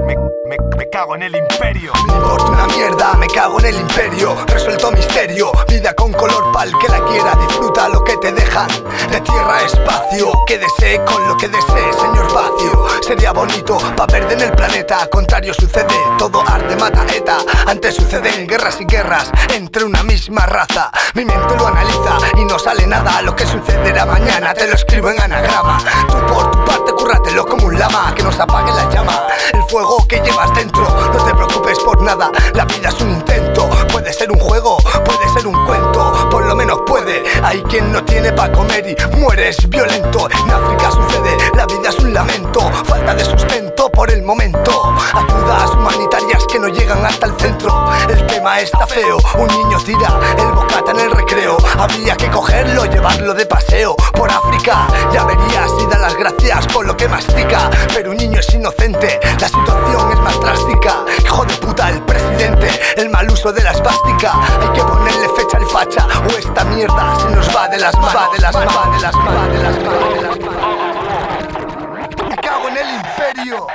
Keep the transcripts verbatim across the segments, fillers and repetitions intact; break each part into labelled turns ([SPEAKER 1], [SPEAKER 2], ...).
[SPEAKER 1] Me, me, me cago en el imperio.
[SPEAKER 2] Me importa una mierda, me cago en el imperio. Resuelto misterio, vida con color pa'l que la quiera. Disfruta lo que te dejan, de tierra a espacio. Quédese con lo que desee, señor vacío. Sería bonito pa' perder en el planeta. Contrario sucede, todo arde, mata, eta. Antes suceden guerras y guerras entre una misma raza. Mi mente lo analiza y no sale nada. Lo que sucederá mañana te lo escribo en anagrama. Tú por tu parte cúrratelo como un lama. Que nos apague la llama, el fuego que llevas dentro. No te preocupes por nada, la vida es un intento. Puede ser un juego, puede ser un cuento. Por lo menos puede, hay quien no tiene pa' comer y mueres violento. En África sucede, la vida es un lamento. Falta de sustento por el momento. Ayudas humanitarias que no llegan hasta el centro. El tema está feo, un niño tira el bocata en el recreo. Habría que cogerlo, llevarlo de paseo por África. Ya verías y da las gracias por lo que mastica. Pero un niño es inocente, la situación es más drástica. Hijo de puta el presidente, el mal uso de la esvástica. Hay que ponerle fecha al facha o esta mierda se nos va de las manos. Va de las manos, va de las manos, de las manos, de las manos. Me cago en el imperio.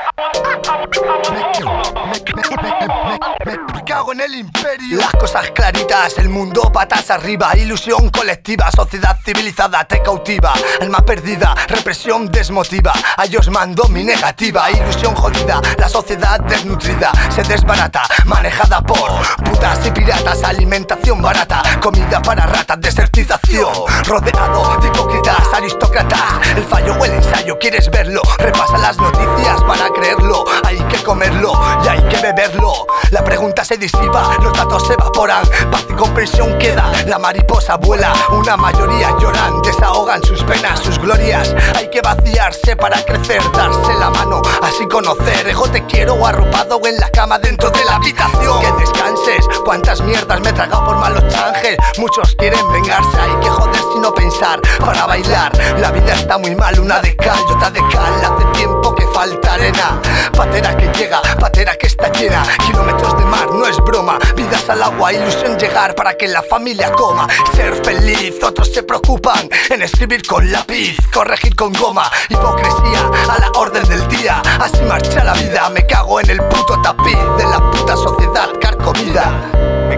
[SPEAKER 2] Me, me, me, me, me, me cago en el imperio. Las cosas claritas, el mundo patas arriba. Ilusión colectiva, sociedad civilizada te cautiva. Alma perdida, represión desmotiva. A ellos mando mi negativa. Ilusión jodida, la sociedad desnutrida se desbarata, manejada por putas y piratas. Alimentación barata, comida para ratas, desertización. Rodeado de hipócritas, aristócratas. El fallo o el ensayo, ¿quieres verlo? Repasa las noticias para creerlo. Hay que comerlo y hay que beberlo. La pregunta se disipa, los datos se evaporan. Paz y comprensión queda, la mariposa vuela. Una mayoría lloran, desahogan sus penas, sus glorias. Hay que vaciarse para crecer, darse la mano, así conocer. Ejo te quiero arropado en la cama dentro de la habitación. Que descanses, cuántas mierdas me he tragado por malos chanjes. Muchos quieren vengarse, hay que joder sino pensar para bailar. La vida está muy mal, una de cal y otra de cal. Hace tiempo que falta arena. Patera que llega, patera que está llena. Kilómetros de mar, no es broma. Vidas al agua, ilusión llegar para que la familia coma. Ser feliz, otros se preocupan en escribir con lápiz, corregir con goma. Hipocresía a la orden del día, así marcha la vida. Me cago en el puto tapiz de la puta sociedad carcomida.
[SPEAKER 1] Me,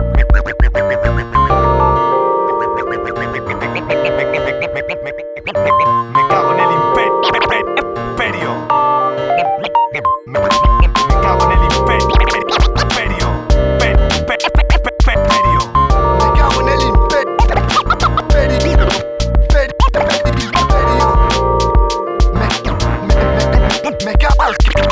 [SPEAKER 1] me cago en el imperio. Me, me cago en el imperio.
[SPEAKER 2] Me cago en el imperio. Me, me, me, me, me cago.